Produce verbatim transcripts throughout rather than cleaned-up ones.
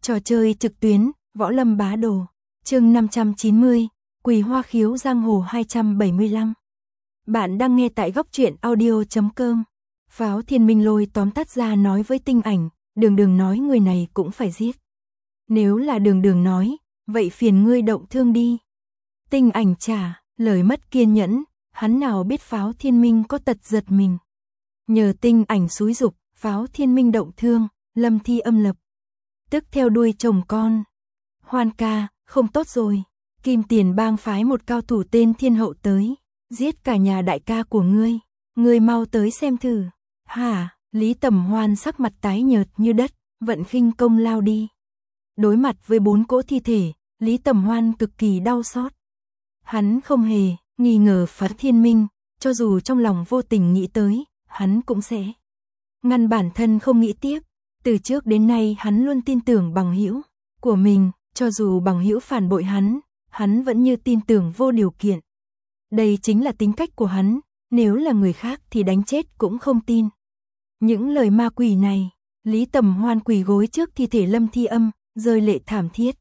Trò chơi trực tuyến, Võ Lâm Bá Đồ. Chương năm trăm chín mươi, Quỳ Hoa Khiếu Giang Hồ hai trăm bảy mươi lăm. Bạn đang nghe tại góc truyện audio chấm com. Pháo Thiên Minh Lôi tóm tắt ra nói với Tinh Ảnh, Đường Đường nói người này cũng phải giết. Nếu là Đường Đường nói, vậy phiền ngươi động thương đi. Tinh Ảnh trả lời mất kiên nhẫn, hắn nào biết Pháo Thiên Minh có tật giật mình. Nhờ Tinh Ảnh xúi giục, Pháo Thiên Minh động thương, Lâm Thi Âm lập tức theo đuôi chồng con. Hoan ca, không tốt rồi. Kim Tiền Bang phái một cao thủ tên Thiên Hậu tới, giết cả nhà đại ca của ngươi. Ngươi mau tới xem thử. Hả? Lý Tầm Hoan sắc mặt tái nhợt như đất, vận khinh công lao đi. Đối mặt với bốn cỗ thi thể, Lý Tầm Hoan cực kỳ đau xót. Hắn không hề nghi ngờ Pháo Thiên Minh, cho dù trong lòng vô tình nghĩ tới, hắn cũng sẽ ngăn bản thân không nghĩ tiếp. Từ trước đến nay hắn luôn tin tưởng bằng hữu của mình, cho dù bằng hữu phản bội hắn, hắn vẫn như tin tưởng vô điều kiện. Đây chính là tính cách của hắn, nếu là người khác thì đánh chết cũng không tin. Những lời ma quỷ này, Lý Tầm Hoan quỳ gối trước thi thể Lâm Thi Âm, rơi lệ thảm thiết.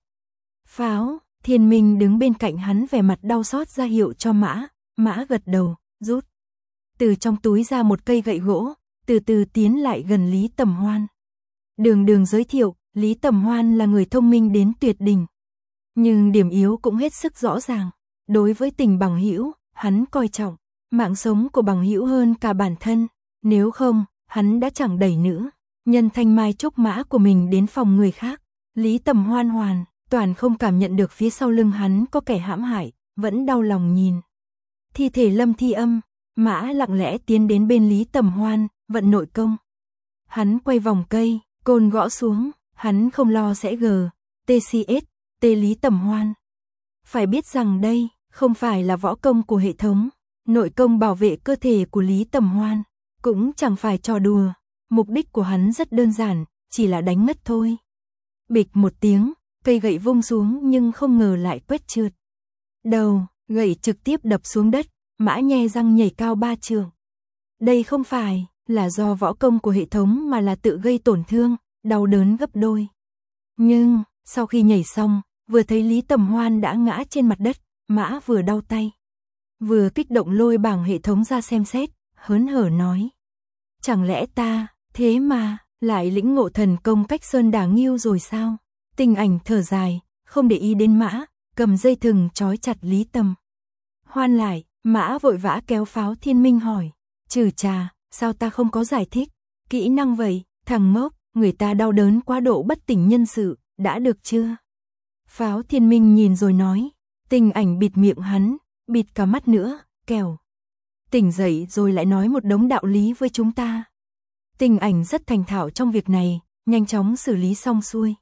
Pháo Thiên Minh đứng bên cạnh hắn vẻ mặt đau xót ra hiệu cho Mã, Mã gật đầu, rút từ trong túi ra một cây gậy gỗ, từ từ tiến lại gần Lý Tầm Hoan. Đường Đường giới thiệu, Lý Tầm Hoan là người thông minh đến tuyệt đỉnh, nhưng điểm yếu cũng hết sức rõ ràng. Đối với tình bằng hữu, hắn coi trọng mạng sống của bằng hữu hơn cả bản thân, nếu không, hắn đã chẳng đẩy nữa nhân thanh mai trúc mã của mình đến phòng người khác. Lý Tầm Hoan hoàn toàn không cảm nhận được phía sau lưng hắn có kẻ hãm hại, vẫn đau lòng nhìn thi thể Lâm Thi Âm. Mã lặng lẽ tiến đến bên Lý Tầm Hoan, vận nội công. Hắn quay vòng cây, côn gõ xuống, hắn không lo sẽ gờ, tê xê ét, tê Lý Tầm Hoan. Phải biết rằng đây không phải là võ công của hệ thống, nội công bảo vệ cơ thể của Lý Tầm Hoan, cũng chẳng phải trò đùa, mục đích của hắn rất đơn giản, chỉ là đánh ngất thôi. Bịch một tiếng, cây gậy vung xuống nhưng không ngờ lại quét trượt. Đầu, gậy trực tiếp đập xuống đất, Mã nhe răng nhảy cao ba trượng. Đây không phải là do võ công của hệ thống mà là tự gây tổn thương, đau đớn gấp đôi. Nhưng, sau khi nhảy xong, vừa thấy Lý Tầm Hoan đã ngã trên mặt đất, Mã vừa đau tay, vừa kích động lôi bảng hệ thống ra xem xét, hớn hở nói. Chẳng lẽ ta, thế mà, lại lĩnh ngộ thần công cách sơn đả nghiêu rồi sao? Tinh Ảnh thở dài, không để ý đến Mã, cầm dây thừng trói chặt Lý Tầm Hoan lại. Mã vội vã kéo Pháo Thiên Minh hỏi, trừ trà, sao ta không có giải thích kỹ năng vậy, thằng ngốc, người ta đau đớn quá độ bất tỉnh nhân sự, đã được chưa? Pháo Thiên Minh nhìn rồi nói. Tinh Ảnh bịt miệng hắn, bịt cả mắt nữa, kẻo tỉnh dậy rồi lại nói một đống đạo lý với chúng ta. Tinh Ảnh rất thành thạo trong việc này, nhanh chóng xử lý xong xuôi.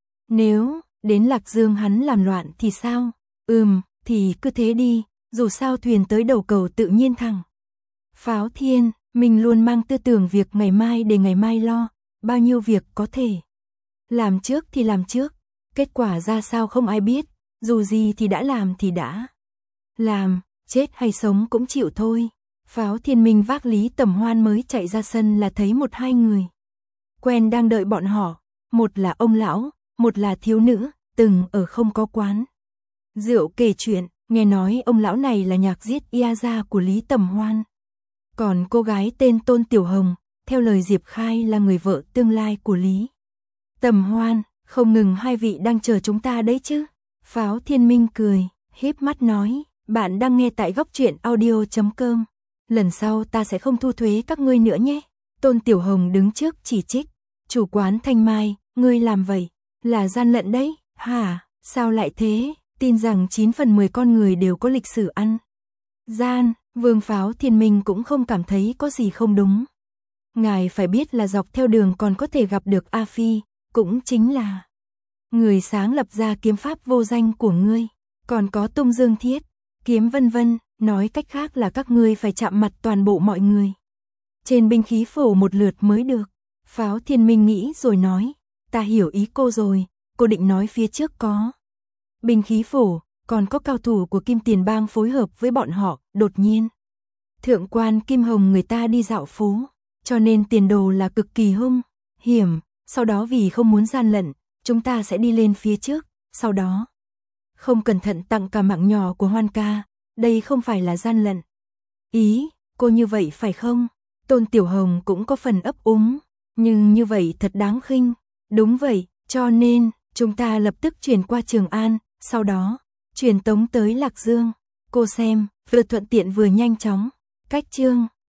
Nếu đến Lạc Dương hắn làm loạn thì sao? Ừm, thì cứ thế đi, dù sao thuyền tới đầu cầu tự nhiên thẳng. Pháo Thiên Minh luôn mang tư tưởng việc ngày mai để ngày mai lo, bao nhiêu việc có thể làm trước thì làm trước, kết quả ra sao không ai biết, dù gì thì đã làm thì đã làm, chết hay sống cũng chịu thôi. Pháo Thiên Minh vác Lý Tầm Hoan mới chạy ra sân là thấy một hai người quen đang đợi bọn họ, một là ông lão, một là thiếu nữ, từng ở không có quán rượu kể chuyện. Nghe nói ông lão này là nhạc giết ia gia của Lý Tầm Hoan. Còn cô gái tên Tôn Tiểu Hồng, theo lời Diệp Khai là người vợ tương lai của Lý Tầm Hoan. Không ngừng hai vị đang chờ chúng ta đấy chứ? Pháo Thiên Minh cười, híp mắt nói, bạn đang nghe tại góc truyện audio chấm com. Lần sau ta sẽ không thu thuế các ngươi nữa nhé. Tôn Tiểu Hồng đứng trước chỉ trích, chủ quán Thanh Mai, ngươi làm vậy là gian lận đấy. Hả, sao lại thế? Tin rằng chín phần mười con người đều có lịch sử ăn gian. Vương Pháo Thiên Minh cũng không cảm thấy có gì không đúng. Ngài phải biết là dọc theo đường còn có thể gặp được A Phi, cũng chính là người sáng lập ra kiếm pháp vô danh của ngươi, còn có Tung Dương Thiết kiếm vân vân, nói cách khác là các ngươi phải chạm mặt toàn bộ mọi người trên binh khí phổ một lượt mới được. Pháo Thiên Minh nghĩ rồi nói, ta hiểu ý cô rồi, cô định nói phía trước có binh khí phổ, còn có cao thủ của Kim Tiền Bang phối hợp với bọn họ. Đột nhiên, thượng quan Kim Hồng người ta đi dạo phố, cho nên tiền đồ là cực kỳ hung hiểm, sau đó vì không muốn gian lận, chúng ta sẽ đi lên phía trước, sau đó không cẩn thận tặng cả mạng nhỏ của Hoan ca, đây không phải là gian lận. Ý, cô như vậy phải không? Tôn Tiểu Hồng cũng có phần ấp úng, nhưng như vậy thật đáng khinh. Đúng vậy, cho nên, chúng ta lập tức chuyển qua Trường An, sau đó, truyền tống tới Lạc Dương. Cô xem, vừa thuận tiện vừa nhanh chóng. Cách chương